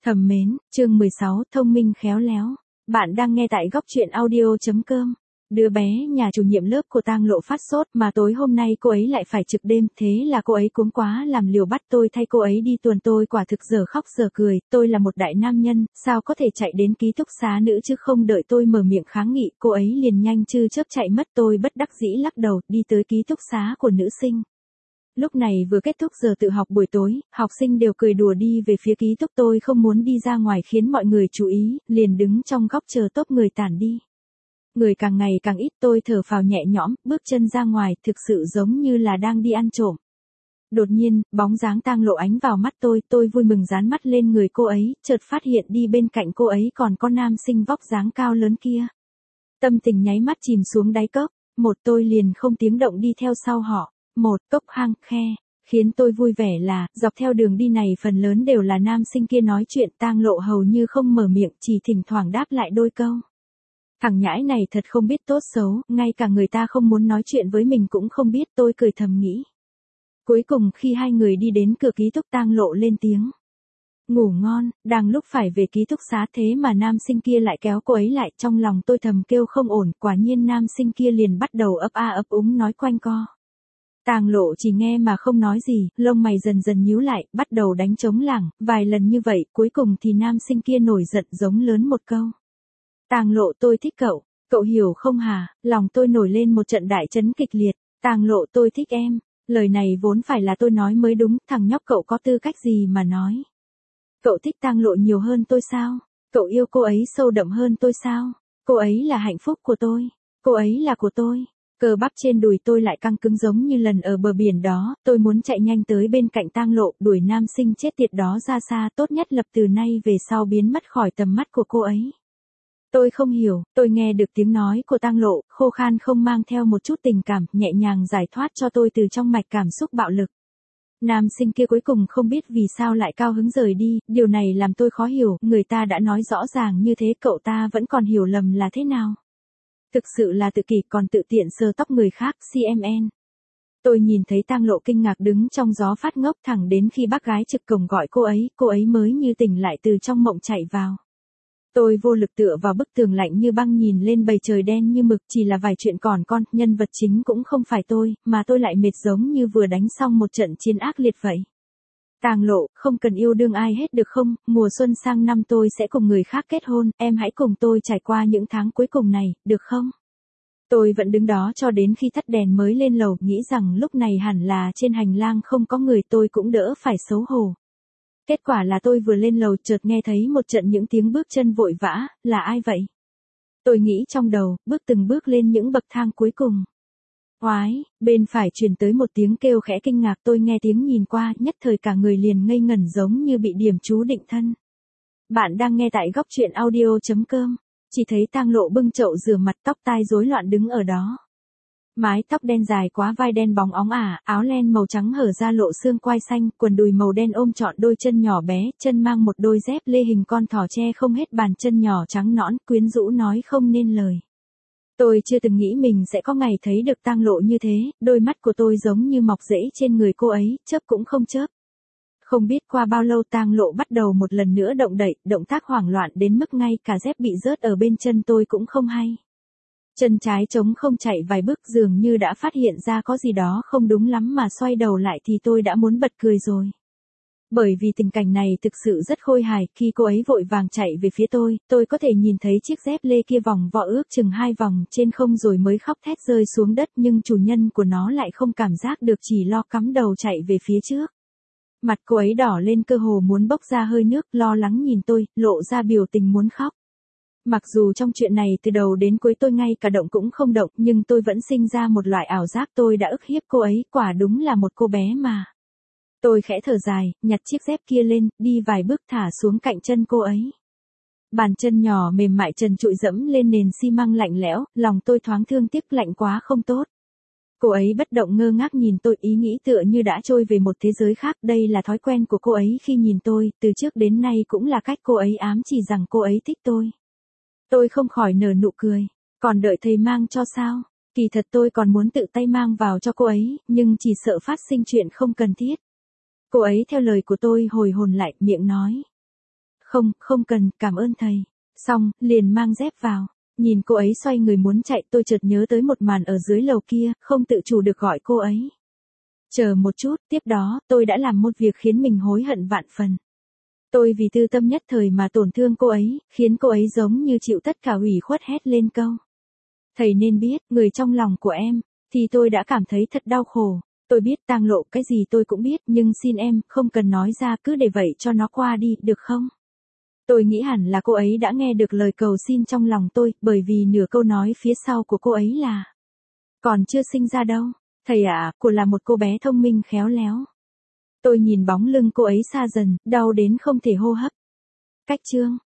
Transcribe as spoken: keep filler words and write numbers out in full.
Thầm mến, chương mười sáu, thông minh khéo léo. Bạn đang nghe tại góc truyện audio chấm com. Đứa bé nhà chủ nhiệm lớp của Tang Lộ phát sốt mà tối hôm nay cô ấy lại phải trực đêm, thế là cô ấy cuống quá làm liều bắt tôi thay cô ấy đi tuần. Tôi quả thực giờ khóc giờ cười, tôi là một đại nam nhân, sao có thể chạy đến ký túc xá nữ chứ. Không đợi tôi mở miệng kháng nghị, cô ấy liền nhanh chư chớp chạy mất. Tôi bất đắc dĩ lắc đầu, đi tới ký túc xá của nữ sinh. Lúc này vừa kết thúc giờ tự học buổi tối, học sinh đều cười đùa đi về phía ký túc. Tôi không muốn đi ra ngoài khiến mọi người chú ý, liền đứng trong góc chờ tốp người tản đi. Người càng ngày càng ít, tôi thở phào nhẹ nhõm, bước chân ra ngoài, thực sự giống như là đang đi ăn trộm. Đột nhiên, bóng dáng Tang Lộ ánh vào mắt tôi, tôi vui mừng dán mắt lên người cô ấy, chợt phát hiện đi bên cạnh cô ấy còn có nam sinh vóc dáng cao lớn kia. Tâm tình nháy mắt chìm xuống đáy cốc, một tôi liền không tiếng động đi theo sau họ. Một cốc hang khe, khiến tôi vui vẻ là, dọc theo đường đi này phần lớn đều là nam sinh kia nói chuyện. Tang Lộ hầu như không mở miệng, chỉ thỉnh thoảng đáp lại đôi câu. Thằng nhãi này thật không biết tốt xấu, ngay cả người ta không muốn nói chuyện với mình cũng không biết, tôi cười thầm nghĩ. Cuối cùng khi hai người đi đến cửa ký túc, Tang Lộ lên tiếng. Ngủ ngon, đang lúc phải về ký túc xá thế mà nam sinh kia lại kéo cô ấy lại. Trong lòng tôi thầm kêu không ổn, quả nhiên nam sinh kia liền bắt đầu ấp a ấp úng nói quanh co. Tang Lộ chỉ nghe mà không nói gì, lông mày dần dần nhíu lại, bắt đầu đánh trống lảng, vài lần như vậy, cuối cùng thì nam sinh kia nổi giận giống lớn một câu. Tang Lộ, tôi thích cậu, cậu hiểu không hả? Lòng tôi nổi lên một trận đại chấn kịch liệt. Tang Lộ, tôi thích em, lời này vốn phải là tôi nói mới đúng, thằng nhóc cậu có tư cách gì mà nói? Cậu thích Tang Lộ nhiều hơn tôi sao? Cậu yêu cô ấy sâu đậm hơn tôi sao? Cô ấy là hạnh phúc của tôi, cô ấy là của tôi. Cơ bắp trên đùi tôi lại căng cứng giống như lần ở bờ biển đó, tôi muốn chạy nhanh tới bên cạnh Tang Lộ, đuổi nam sinh chết tiệt đó ra xa, tốt nhất lập từ nay về sau biến mất khỏi tầm mắt của cô ấy. Tôi không hiểu, tôi nghe được tiếng nói của Tang Lộ, khô khan không mang theo một chút tình cảm, nhẹ nhàng giải thoát cho tôi từ trong mạch cảm xúc bạo lực. Nam sinh kia cuối cùng không biết vì sao lại cao hứng rời đi, điều này làm tôi khó hiểu, người ta đã nói rõ ràng như thế cậu ta vẫn còn hiểu lầm là thế nào? Thực sự là tự kỷ, còn tự tiện sờ tóc người khác, xê em en. Tôi nhìn thấy Tang Lộ kinh ngạc đứng trong gió phát ngốc, thẳng đến khi bác gái trực cổng gọi cô ấy, cô ấy mới như tỉnh lại từ trong mộng chạy vào. Tôi vô lực tựa vào bức tường lạnh như băng nhìn lên bầu trời đen như mực, chỉ là vài chuyện còn con, nhân vật chính cũng không phải tôi, mà tôi lại mệt giống như vừa đánh xong một trận chiến ác liệt vậy. Tang Lộ, không cần yêu đương ai hết được không, mùa xuân sang năm tôi sẽ cùng người khác kết hôn, em hãy cùng tôi trải qua những tháng cuối cùng này, được không? Tôi vẫn đứng đó cho đến khi tắt đèn mới lên lầu, nghĩ rằng lúc này hẳn là trên hành lang không có người, tôi cũng đỡ phải xấu hổ. Kết quả là tôi vừa lên lầu chợt nghe thấy một trận những tiếng bước chân vội vã, là ai vậy? Tôi nghĩ trong đầu, bước từng bước lên những bậc thang cuối cùng. Oái, bên phải truyền tới một tiếng kêu khẽ kinh ngạc, tôi nghe tiếng nhìn qua, nhất thời cả người liền ngây ngẩn giống như bị điểm chú định thân. Bạn đang nghe tại góc truyện audio chấm com, chỉ thấy Tang Lộ bưng chậu rửa mặt, tóc tai rối loạn đứng ở đó. Mái tóc đen dài quá vai đen bóng óng ả, áo len màu trắng hở ra lộ xương quai xanh, quần đùi màu đen ôm trọn đôi chân nhỏ bé, chân mang một đôi dép lê hình con thỏ che không hết bàn chân nhỏ trắng nõn, quyến rũ nói không nên lời. Tôi chưa từng nghĩ mình sẽ có ngày thấy được Tang Lộ như thế, đôi mắt của tôi giống như mọc rễ trên người cô ấy, chớp cũng không chớp. Không biết qua bao lâu Tang Lộ bắt đầu một lần nữa động đậy, động tác hoảng loạn đến mức ngay cả dép bị rớt ở bên chân tôi cũng không hay. Chân trái trống không chạy vài bước, dường như đã phát hiện ra có gì đó không đúng lắm mà xoay đầu lại thì tôi đã muốn bật cười rồi. Bởi vì tình cảnh này thực sự rất khôi hài, khi cô ấy vội vàng chạy về phía tôi, tôi có thể nhìn thấy chiếc dép lê kia vòng vo ước chừng hai vòng trên không rồi mới khóc thét rơi xuống đất, nhưng chủ nhân của nó lại không cảm giác được, chỉ lo cắm đầu chạy về phía trước. Mặt cô ấy đỏ lên cơ hồ muốn bốc ra hơi nước, lo lắng nhìn tôi, lộ ra biểu tình muốn khóc. Mặc dù trong chuyện này từ đầu đến cuối tôi ngay cả động cũng không động, nhưng tôi vẫn sinh ra một loại ảo giác tôi đã ức hiếp cô ấy, quả đúng là một cô bé mà. Tôi khẽ thở dài, nhặt chiếc dép kia lên, đi vài bước thả xuống cạnh chân cô ấy. Bàn chân nhỏ mềm mại trần trụi dẫm lên nền xi măng lạnh lẽo, lòng tôi thoáng thương tiếc, lạnh quá không tốt. Cô ấy bất động ngơ ngác nhìn tôi, ý nghĩ tựa như đã trôi về một thế giới khác, đây là thói quen của cô ấy khi nhìn tôi, từ trước đến nay cũng là cách cô ấy ám chỉ rằng cô ấy thích tôi. Tôi không khỏi nở nụ cười, còn đợi thầy mang cho sao? Kỳ thật tôi còn muốn tự tay mang vào cho cô ấy, nhưng chỉ sợ phát sinh chuyện không cần thiết. Cô ấy theo lời của tôi hồi hồn lại, miệng nói. Không, không cần, cảm ơn thầy. Xong, liền mang dép vào. Nhìn cô ấy xoay người muốn chạy, tôi chợt nhớ tới một màn ở dưới lầu kia, không tự chủ được gọi cô ấy. Chờ một chút, tiếp đó, tôi đã làm một việc khiến mình hối hận vạn phần. Tôi vì tư tâm nhất thời mà tổn thương cô ấy, khiến cô ấy giống như chịu tất cả ủy khuất hét lên câu. Thầy nên biết, người trong lòng của em, thì tôi đã cảm thấy thật đau khổ. Tôi biết tang lộ cái gì tôi cũng biết, nhưng xin em, không cần nói ra, cứ để vậy cho nó qua đi, được không? Tôi nghĩ hẳn là cô ấy đã nghe được lời cầu xin trong lòng tôi, bởi vì nửa câu nói phía sau của cô ấy là: còn chưa sinh ra đâu. Thầy ạ, cô là một cô bé thông minh khéo léo. Tôi nhìn bóng lưng cô ấy xa dần, đau đến không thể hô hấp. Cách chương